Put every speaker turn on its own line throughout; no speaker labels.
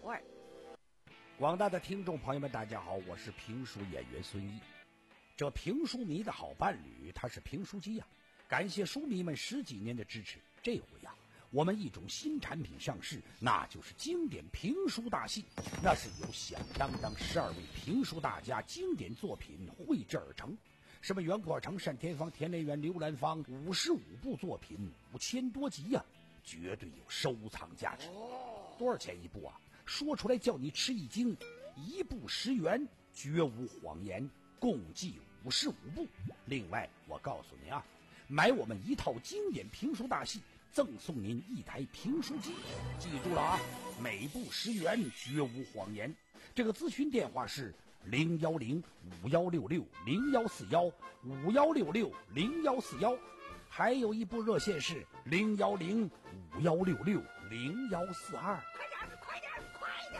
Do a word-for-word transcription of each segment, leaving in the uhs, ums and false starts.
味儿。
广大的听众朋友们，大家好，我是评书演员孙毅。这评书迷的好伴侣，他是评书机呀、啊。感谢书迷们十几年的支持，这回呀、啊，我们一种新产品上市，那就是经典评书大戏。那是由响当当十二位评书大家经典作品绘制而成。什么袁阔成、单田芳、田连元、刘兰芳，五十五部作品，五千多集呀、啊，绝对有收藏价值。多少钱一部啊？说出来叫你吃一惊，一部十元，绝无谎言，共计五十五部。另外，我告诉你啊，买我们一套经典评书大戏，赠送您一台评书机。记住了啊，每部十元，绝无谎言。这个咨询电话是零幺零五幺六六零幺四幺五幺六六零幺四幺，还有一部热线是零幺零五幺六六零幺四二。
快点，快点！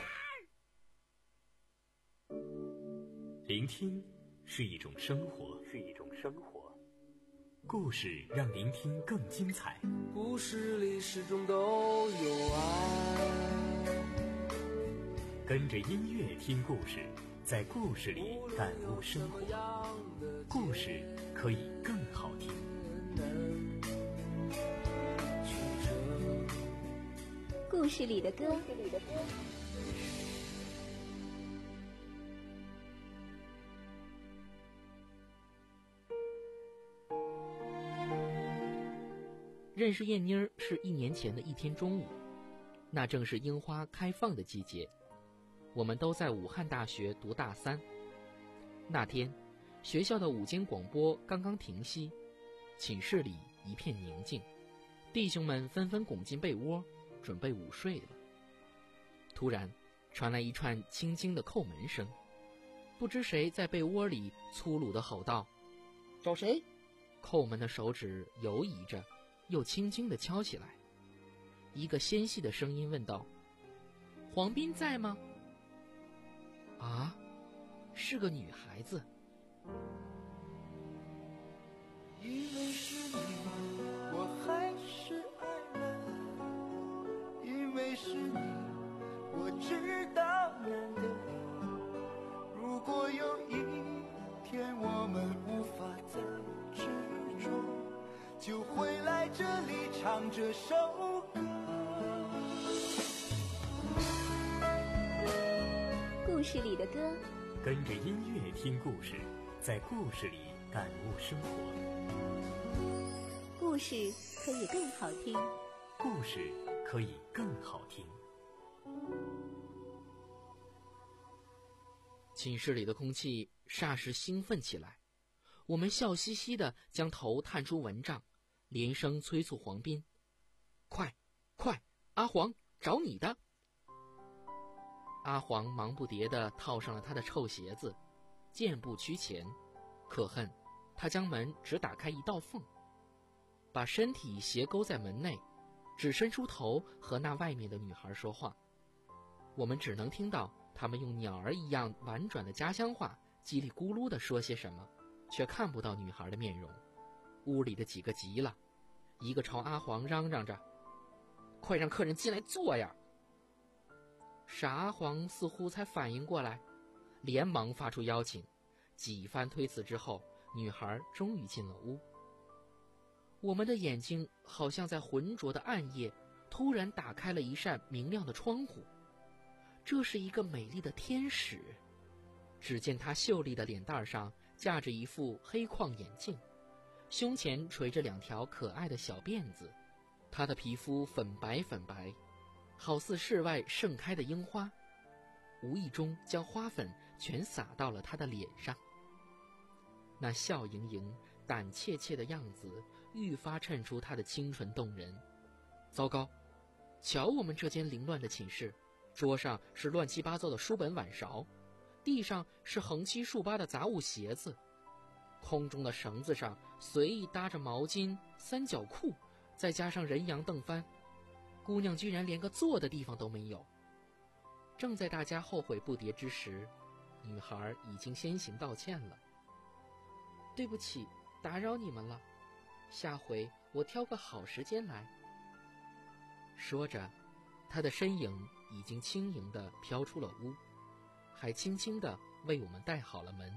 聆听是一种生活，是一种生活。故事让聆听更精彩。
故事里始终都有爱。
跟着音乐听故事，在故事里感悟生活。故事可以更好听。
故事里的歌。
认识燕妮儿是一年前的一天中午，那正是樱花开放的季节。我们都在武汉大学读大三。那天，学校的午间广播刚刚停息，寝室里一片宁静，弟兄们纷纷拱进被窝，准备午睡了。突然，传来一串轻轻的叩门声，不知谁在被窝里粗鲁地吼道：“找谁？”叩门的手指游移着，又轻轻地敲起来。一个纤细的声音问道：“黄斌在吗？”啊，是个女孩子。
因为是你，我还是爱了；因为是你，我知道难得。如果有一天我们无法再执着，就会来这里唱这首歌。
故事里的歌，
跟着音乐听故事，在故事里感悟生活。
故事可以更好听，
故事可以更好听。
寝室里的空气霎时兴奋起来，我们笑嘻嘻地将头探出蚊帐，连声催促黄斌：“快，快，阿黄，找你的！”阿黄忙不迭地套上了他的臭鞋子，健步趋前。可恨，他将门只打开一道缝，把身体斜勾在门内，只伸出头和那外面的女孩说话。我们只能听到他们用鸟儿一样婉转的家乡话叽里咕噜地说些什么，却看不到女孩的面容。屋里的几个急了，一个朝阿黄嚷嚷着：“快让客人进来坐呀！”傻阿黄似乎才反应过来，连忙发出邀请。几番推辞之后，女孩终于进了屋。我们的眼睛好像在浑浊的暗夜突然打开了一扇明亮的窗户。这是一个美丽的天使。只见她秀丽的脸蛋上架着一副黑框眼镜，胸前垂着两条可爱的小辫子。她的皮肤粉白粉白，好似室外盛开的樱花，无意中将花粉全洒到了她的脸上。那笑盈盈、胆怯怯的样子愈发衬出她的清纯动人。糟糕，瞧我们这间凌乱的寝室，桌上是乱七八糟的书本碗勺，地上是横七竖八的杂物鞋子，空中的绳子上随意搭着毛巾、三角裤，再加上人仰凳翻，姑娘居然连个坐的地方都没有。正在大家后悔不迭之时，女孩已经先行道歉了：“对不起，打扰你们了，下回我挑个好时间来。”说着， 他的身影已经轻盈地飘出了屋，还轻轻地为我们带好了门。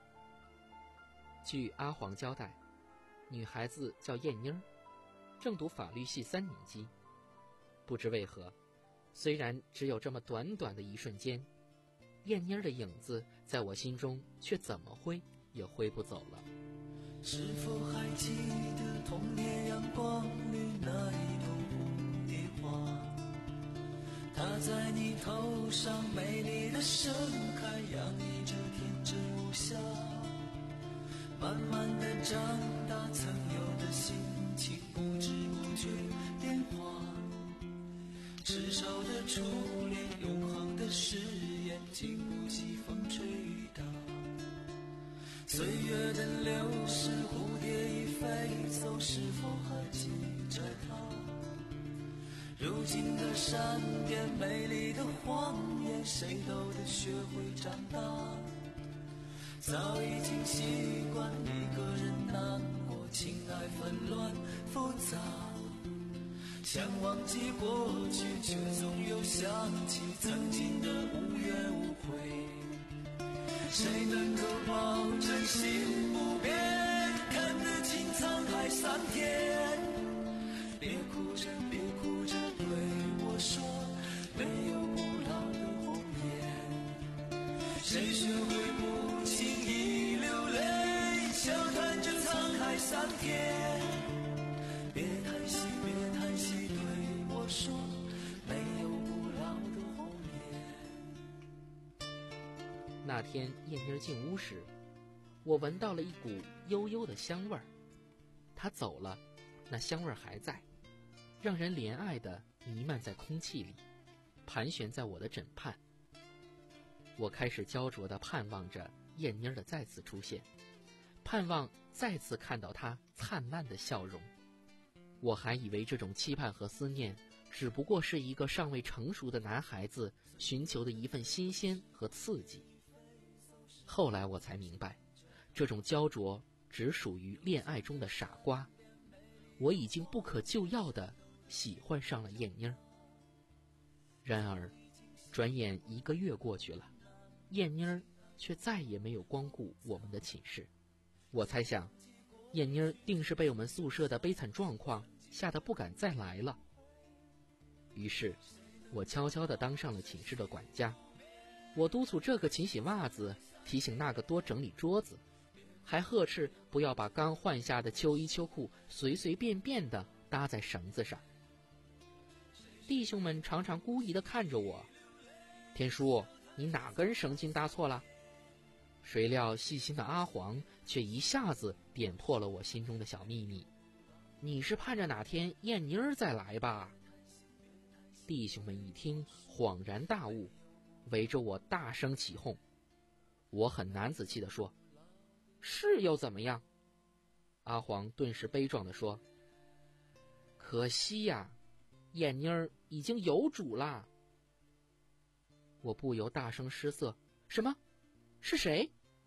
据阿黄交代，女孩子叫燕妮儿，正读法律系三年级。不知为何，虽然只有这么短短的一瞬间，燕妮儿的影子在我心中却怎么挥也挥不走了。
是否还记得童年阳光里那一朵蝴蝶花，它在你头上美丽的盛开，洋溢着天真无瑕。慢慢的长大，曾有的心情不知不觉变化，执手的初恋，永恒的誓言，经不起风吹雨打。岁月的流逝，蝴蝶已飞走，是否还记着它？如今的山巅，美丽的谎言，谁都得学会长大。早已经习惯一个人难过，情爱纷乱复杂，想忘记过去，却总又想起曾经的无怨无悔。谁能够保证心不变，看得清沧海桑田？别哭着别哭着对我说，没有不老的红颜。谁学会不轻易流泪，笑谈着沧海桑田？别叹息别叹息对我说，没有不老的红颜。
那天燕妮儿进屋时，我闻到了一股悠悠的香味儿。她走了，那香味儿还在，让人怜爱地弥漫在空气里，盘旋在我的枕畔。我开始焦灼地盼望着燕妮儿的再次出现，盼望再次看到她灿烂的笑容。我还以为这种期盼和思念只不过是一个尚未成熟的男孩子寻求的一份新鲜和刺激。后来我才明白，这种焦灼只属于恋爱中的傻瓜。我已经不可救药地喜欢上了燕妮儿。然而转眼一个月过去了，燕妮儿却再也没有光顾我们的寝室。我猜想燕妮儿定是被我们宿舍的悲惨状况吓得不敢再来了。于是我悄悄地当上了寝室的管家，我督促这个勤洗袜子，提醒那个多整理桌子，还呵斥不要把刚换下的秋衣秋裤随随便便地搭在绳子上。弟兄们常常孤疑地看着我，天叔，你哪根绳筋搭错了？谁料细心的阿黄却一下子点破了我心中的小秘密，你是盼着哪天燕妮儿再来吧？弟兄们一听恍然大悟，围着我大声起哄。我很男子气地说，是又怎么样？阿黄顿时悲壮地说，可惜呀，燕妮儿已经有主啦。我不由大声失色，什么？是谁？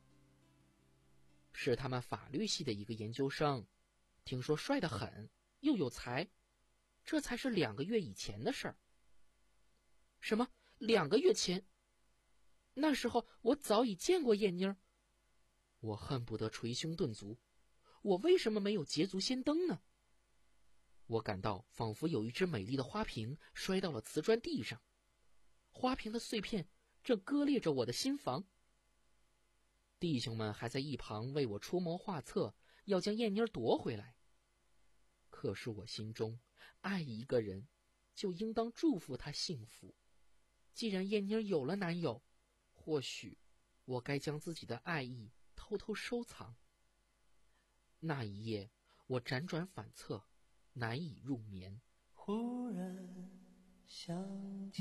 是他们法律系的一个研究生，听说帅得很，又有才，这才是两个月以前的事儿。什么？两个月前？那时候我早已见过燕妮儿。我恨不得捶胸顿足，我为什么没有捷足先登呢？我感到仿佛有一只美丽的花瓶摔到了瓷砖地上，花瓶的碎片正割裂着我的心房。弟兄们还在一旁为我出谋划策，要将燕妮儿夺回来。可是我心中爱一个人，就应当祝福她幸福。既然燕妮儿有了男友，或许我该将自己的爱意偷偷收藏。那一夜我辗转反侧，难以入眠。
忽然想起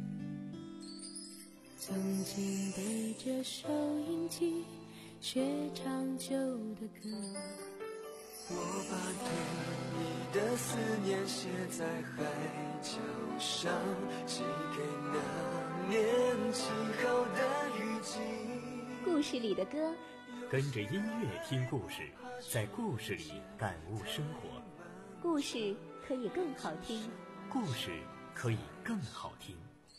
曾经对着收音机学唱旧的歌，
我把对你的思念写在海角上，寄给那年起好的雨季。
故事里的歌，
跟着音乐听故事，在故事里感悟生活。
故事可以更好听。
故事可以更好听。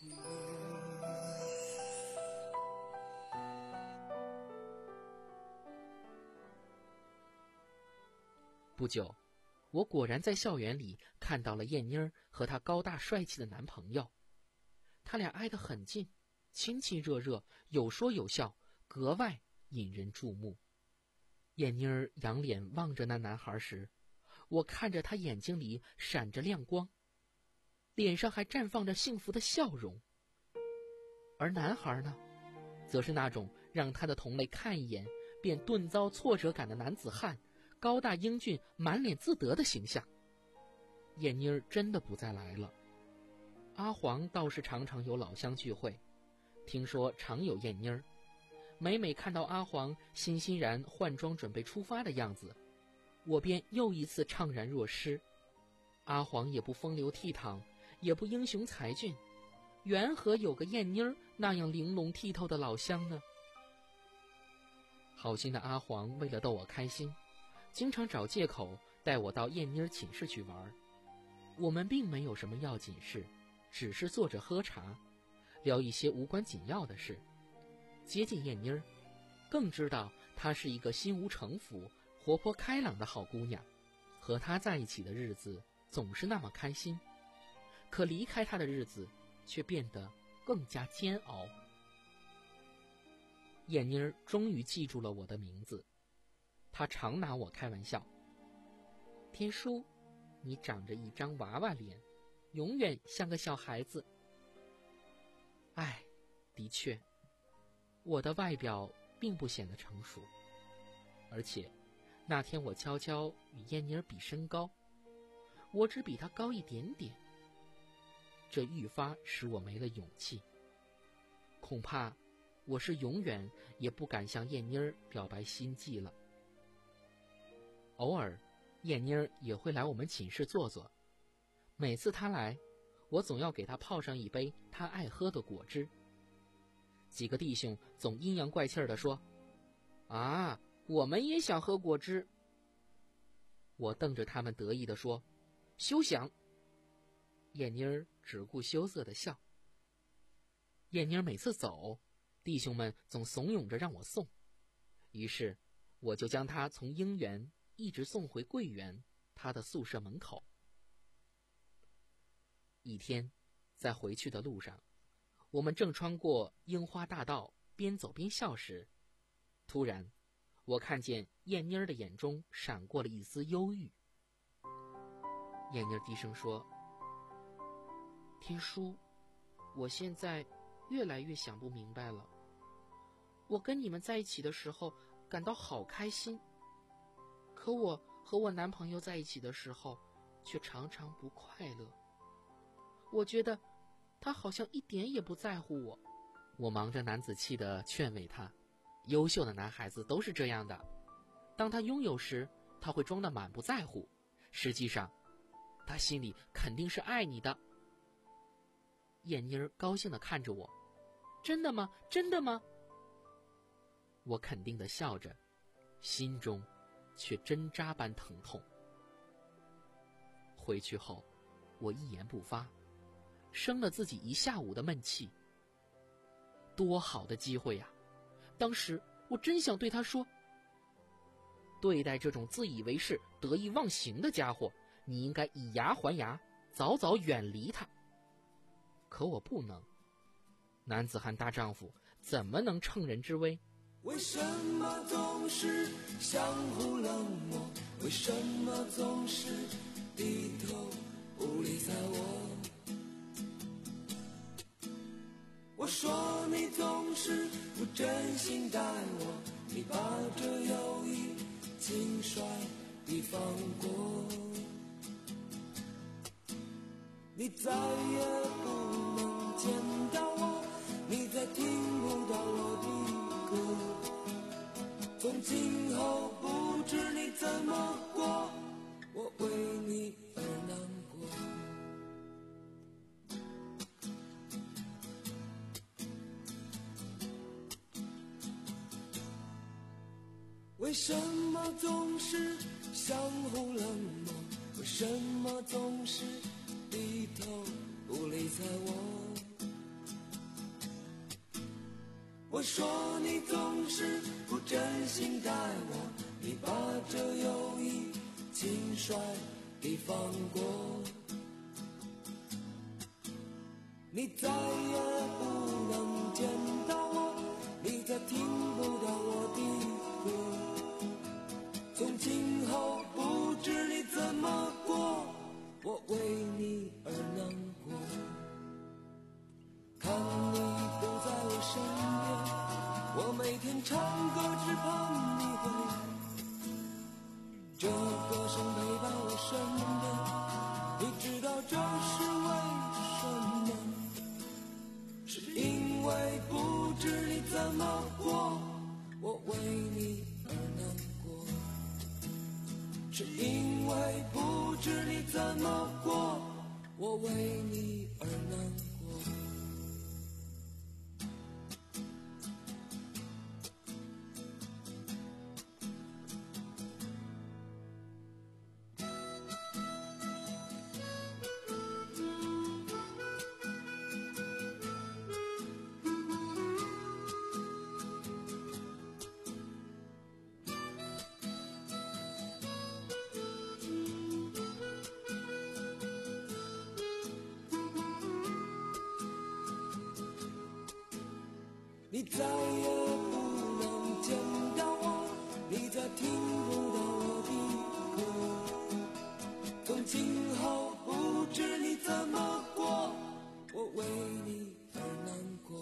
不久，我果然在校园里看到了燕妮儿和她高大帅气的男朋友，他俩挨得很近，亲亲热热，有说有笑，格外引人注目。燕妮儿仰脸望着那男孩时，我看着他眼睛里闪着亮光，脸上还绽放着幸福的笑容。而男孩呢，则是那种让他的同类看一眼便顿遭挫折感的男子汉，高大英俊，满脸自得的形象。燕妮儿真的不再来了。阿黄倒是常常有老乡聚会，听说常有燕妮儿。每每看到阿黄欣欣然换装准备出发的样子，我便又一次怅然若失。阿黄也不风流倜傥，也不英雄才俊，缘何有个燕妮儿那样玲珑剔透的老乡呢？好心的阿黄为了逗我开心，经常找借口带我到燕妮儿寝室去玩。我们并没有什么要紧事，只是坐着喝茶，聊一些无关紧要的事。接近燕妮儿，更知道她是一个心无城府、活泼开朗的好姑娘，和她在一起的日子总是那么开心，可离开她的日子却变得更加煎熬。燕妮儿终于记住了我的名字，她常拿我开玩笑：天书，你长着一张娃娃脸，永远像个小孩子。唉，的确，我的外表并不显得成熟，而且那天我悄悄与燕妮儿比身高，我只比她高一点点，这愈发使我没了勇气。恐怕我是永远也不敢向燕妮儿表白心迹了。偶尔燕妮儿也会来我们寝室坐坐，每次她来，我总要给她泡上一杯她爱喝的果汁。几个弟兄总阴阳怪气地说：啊，我们也想喝果汁。我瞪着他们得意地说：休想。燕妮儿只顾羞涩地笑。燕妮儿每次走，弟兄们总怂恿着让我送，于是我就将她从英园一直送回桂园她的宿舍门口。一天，在回去的路上，我们正穿过樱花大道，边走边笑时，突然我看见燕妮儿的眼中闪过了一丝忧郁。燕妮儿低声说：天书，我现在越来越想不明白了。我跟你们在一起的时候感到好开心，可我和我男朋友在一起的时候却常常不快乐。我觉得他好像一点也不在乎我。我忙着男子气地劝慰他，优秀的男孩子都是这样的，当他拥有时，他会装得满不在乎，实际上他心里肯定是爱你的。燕妮儿高兴地看着我：真的吗？真的吗？我肯定地笑着，心中却针扎般疼痛。回去后，我一言不发，生了自己一下午的闷气。多好的机会呀！当时我真想对他说：对待这种自以为是、得意忘形的家伙，你应该以牙还牙，早早远离他。可我不能，男子汉大丈夫怎么能乘人之危？
为什么总是相互冷漠？为什么总是低头不理睬我？我说你总是不真心待我，你把这友谊轻率地放过，你再也不能见到我，你再听不到我的歌，从今后不知你怎么过，我为你而难过。为什么总是相互冷漠？为什么总是低头不理睬我。我说你总是不真心待我，你把这友谊轻率地放过，你再也不能见到我，你再听不到我的歌，从今后不知你怎么过，我为你而难过。看你不在我身边，我每天唱歌只盼你回，这歌声陪伴我身边，你知道这是为什么？是因为不知你怎么过，我为你而难过，是因为不知你怎么过，我为你而难过。你再也不能见到我，你再听不到我的歌，从今后不知你怎么过，我为你而难过。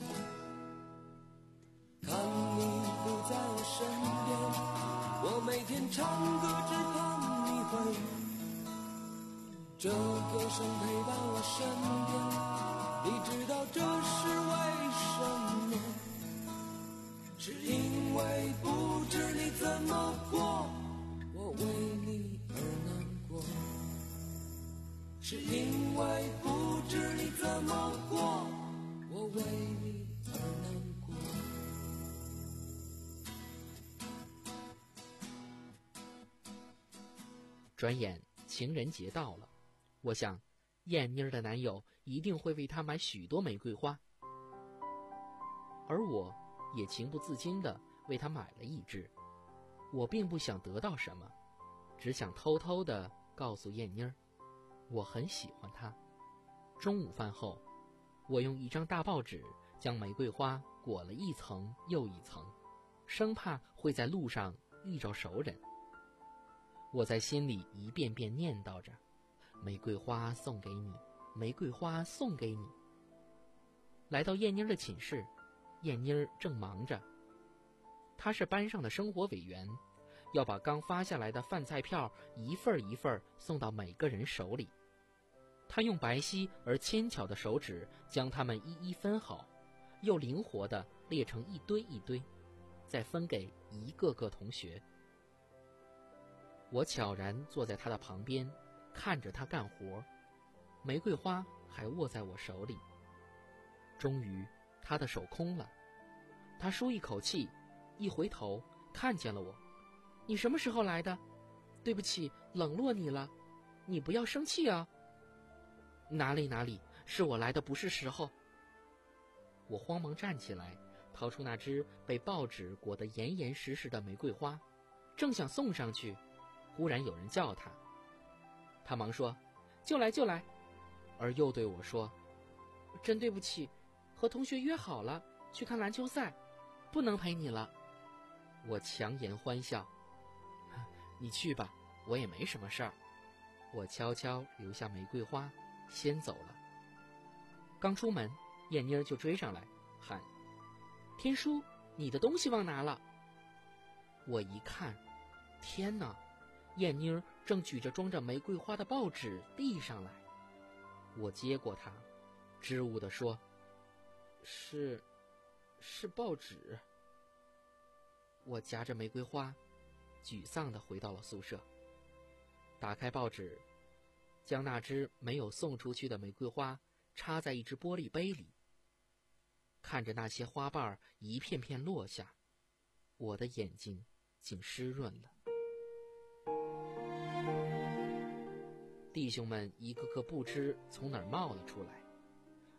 看你不在我身边，我每天唱歌只盼你回，这歌声陪伴我身边，你知道这是为什么？是因为不知你怎么过，我为你而难过，是因为不知你怎么过，我为你而难过。
转眼情人节到了，我想燕妮儿的男友一定会为她买许多玫瑰花，而我也情不自禁地为她买了一支。我并不想得到什么，只想偷偷地告诉燕妮儿，我很喜欢她。中午饭后，我用一张大报纸将玫瑰花裹了一层又一层，生怕会在路上遇着熟人。我在心里一遍遍念叨着，玫瑰花送给你，玫瑰花送给你。来到燕妮儿的寝室，燕妮儿正忙着，她是班上的生活委员，要把刚发下来的饭菜票一份一份送到每个人手里。她用白皙而纤巧的手指将它们一一分好，又灵活地列成一堆一堆，再分给一个个同学。我悄然坐在她的旁边，看着她干活，玫瑰花还握在我手里。终于他的手空了，他舒一口气，一回头看见了我。你什么时候来的？对不起，冷落你了，你不要生气啊。哪里哪里，是我来的不是时候。我慌忙站起来，掏出那只被报纸裹得严严实实的玫瑰花，正想送上去，忽然有人叫他。他忙说，就来就来，而又对我说，真对不起，和同学约好了去看篮球赛，不能陪你了。我强颜欢笑，你去吧，我也没什么事儿。我悄悄留下玫瑰花，先走了。刚出门，燕妮儿就追上来，喊：天叔，你的东西忘拿了。我一看，天哪，燕妮儿正举着装着玫瑰花的报纸递上来。我接过它，支吾地说，是是报纸。我夹着玫瑰花，沮丧地回到了宿舍，打开报纸，将那只没有送出去的玫瑰花插在一只玻璃杯里，看着那些花瓣一片片落下，我的眼睛竟湿润了。弟兄们一个个不知从哪儿冒了出来，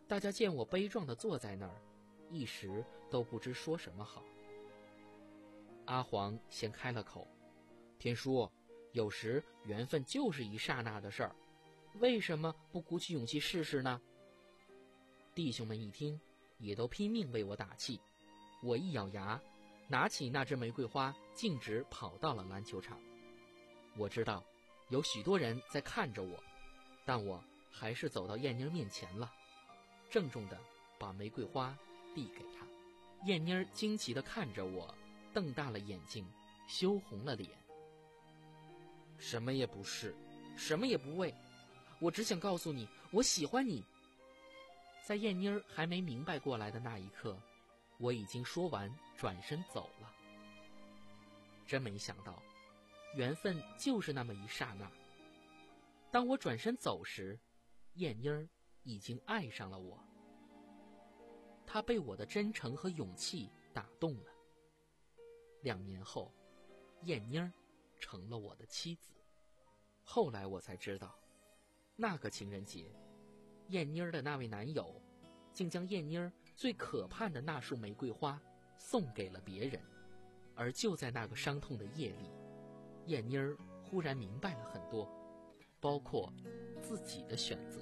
大家见我悲壮地坐在那儿，一时都不知说什么好。阿黄先开了口：“天叔，有时缘分就是一刹那的事儿，为什么不鼓起勇气试试呢？”弟兄们一听，也都拼命为我打气。我一咬牙，拿起那支玫瑰花，径直跑到了篮球场。我知道有许多人在看着我，但我还是走到燕妮儿面前了，郑重地把玫瑰花递给她。燕妮儿惊奇地看着我，瞪大了眼睛，羞红了脸。什么也不是，什么也不为，我只想告诉你，我喜欢你。在燕妮儿还没明白过来的那一刻，我已经说完，转身走了。真没想到，缘分就是那么一刹那。当我转身走时，燕妮儿已经爱上了我。她被我的真诚和勇气打动了。两年后，燕妮儿成了我的妻子。后来我才知道，那个情人节，燕妮儿的那位男友竟将燕妮儿最可盼的那束玫瑰花送给了别人。而就在那个伤痛的夜里，燕妮儿忽然明白了很多，包括自己的选择。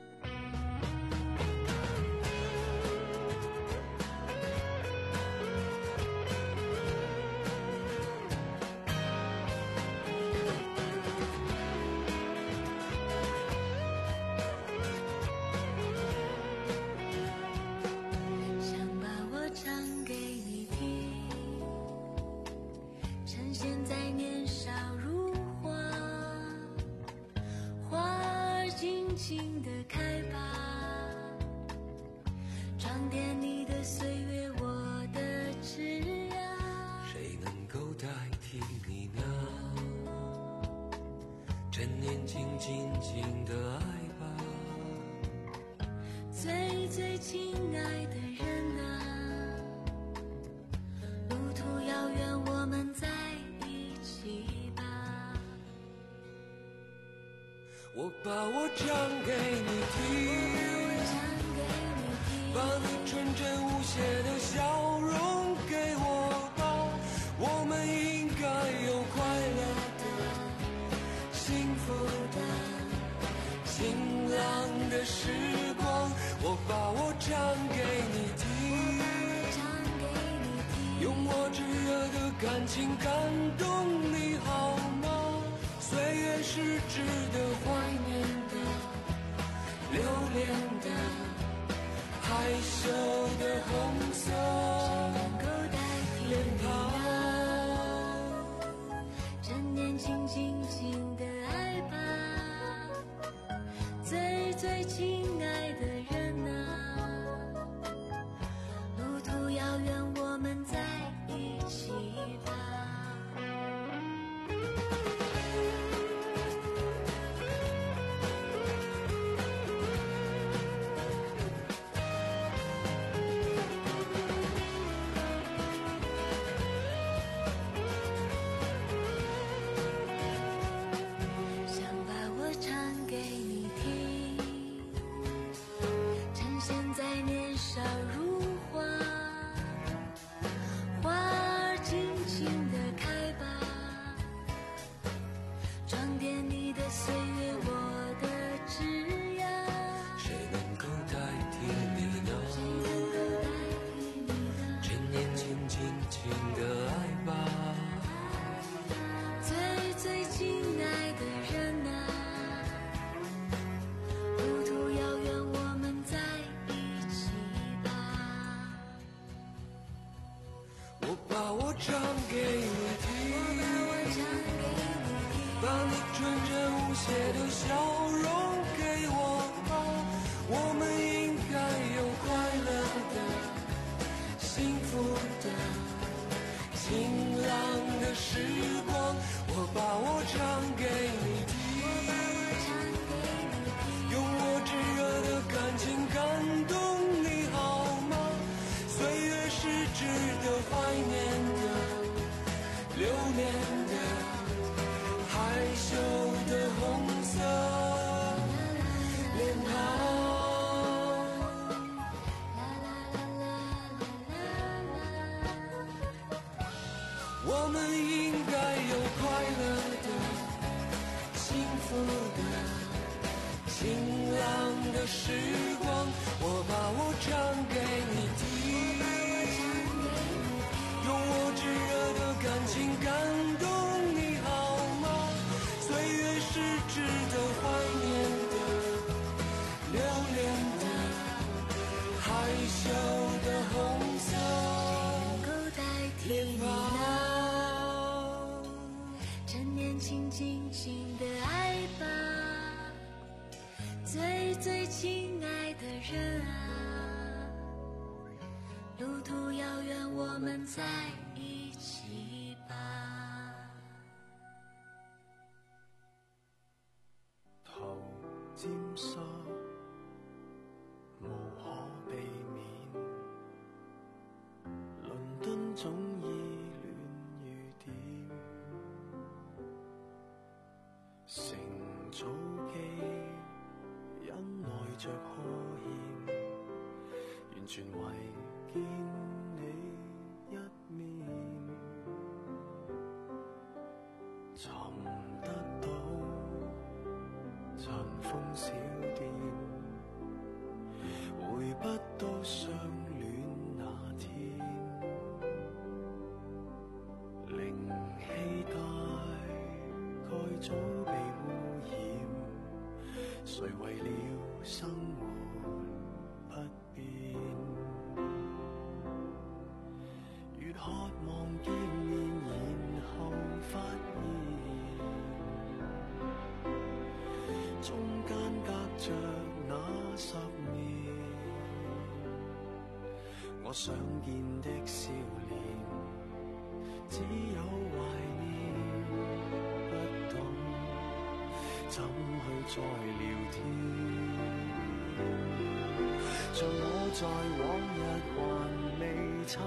轻地开吧，装点你的岁月，我的枝桠。
谁能够代替你呢？趁年轻静静的爱吧，
最最亲爱的人啊，路途遥远，我们在一起吧。
我把我唱给你听，把你纯真无邪的笑容给我吧，我们应该有快乐的、幸福的、晴朗的时光。我把我唱给你听，用我炙热的感情感动你好吗？岁月是值得怀念的、留恋的、害羞的红色脸庞。趁年轻静静的爱吧，最最亲爱的人啊，路途遥远，我们在一起吧。唱给你听，把你纯真无邪的笑容给我吧，我们应该有快乐的、幸福的、晴朗的时光。我把我唱给你听，用我炙热的感情感动你好吗？岁月是值得怀念的、留恋的、害羞的红色脸庞。 我们应该有快乐的、幸福的、晴朗的时光。我把我唱给你听，用我炙热的感情感动你好吗？岁月是值得怀念的、留恋的、害羞的红色
能够代替你呢？趁年轻尽情的爱吧，最最亲爱的人啊，路途遥远，我们在一起吧。
頭沾濕，無可避免。倫敦總依戀雨點，乘早機因愛着呵欠，完全為見你一面，尋得到塵封小店，回不到相戀那天，零氣大概早被污染，誰為了生活不變，越渴望見面，然後發現中間隔着那十年，我想見的笑臉只有懷念，不懂怎去再聊天，像我在往日還未抽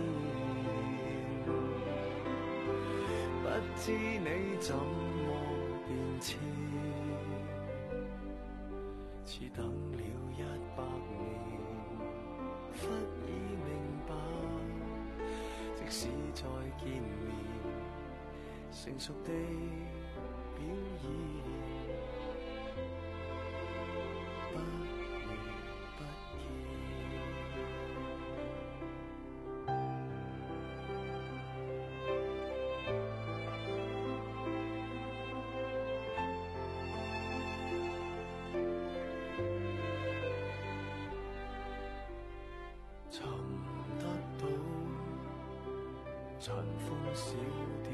煙，不知你怎麼變遷，似等了一百年，忽已明白，即使再見面，成熟地表現，不如不見。尋得到塵封小店，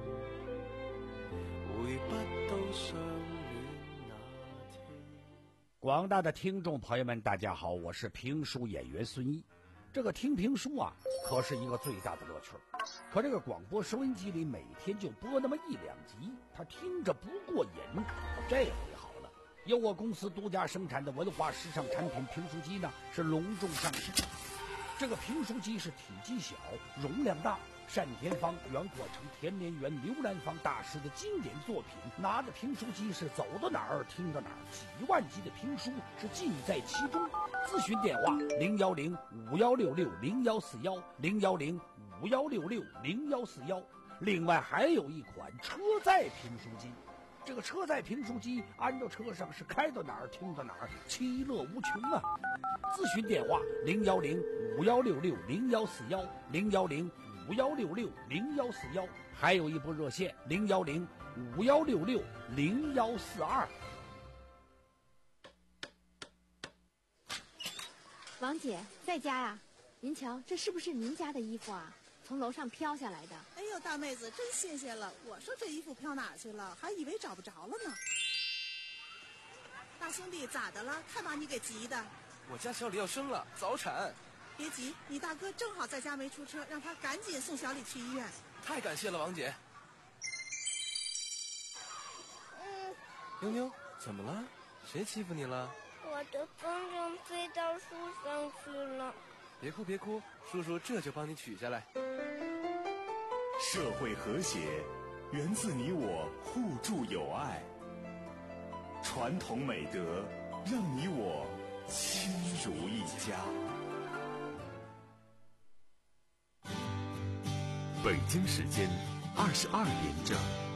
回不到相戀那天。
广大的听众朋友们，大家好，我是评书演员孙一。这个听评书啊，可是一个最大的乐趣。可这个广播收音机里每天就播那么一两集，他听着不过瘾。这回好了，由我公司独家生产的文化时尚产品评书机呢，是隆重上市。这个评书机是体积小、容量大，单田芳、袁阔成、田连元、刘兰芳大师的经典作品。拿着评书机是走到哪儿听到哪儿，几万集的评书是尽在其中。咨询电话零幺零五幺六六零幺四幺零幺零五幺六六零幺四幺。另外还有一款车载评书机。这个车载评书机安到车上是开到哪儿听到哪儿，其乐无穷啊！咨询电话零幺零五幺六六零幺四幺零幺零五幺六六零幺四幺，还有一部热线零幺零五幺六六零幺四二。
王姐在家呀？您瞧，这是不是您家的衣服啊？从楼上飘下来的。
哎呦，大妹子，真新鲜了！我说这衣服飘哪去了，还以为找不着了呢。大兄弟，咋的了？看把你给急的。
我家小李要生了，早产。
别急，你大哥正好在家没出车，让他赶紧送小李去医院。
太感谢了，王姐。
嗯，
妞妞，怎么了？谁欺负你了？
我的风筝飞到树上去了。
别哭别哭，叔叔这就帮你取下来。
社会和谐源自你我互助友爱，传统美德让你我亲如一家。
北京时间二十二点整。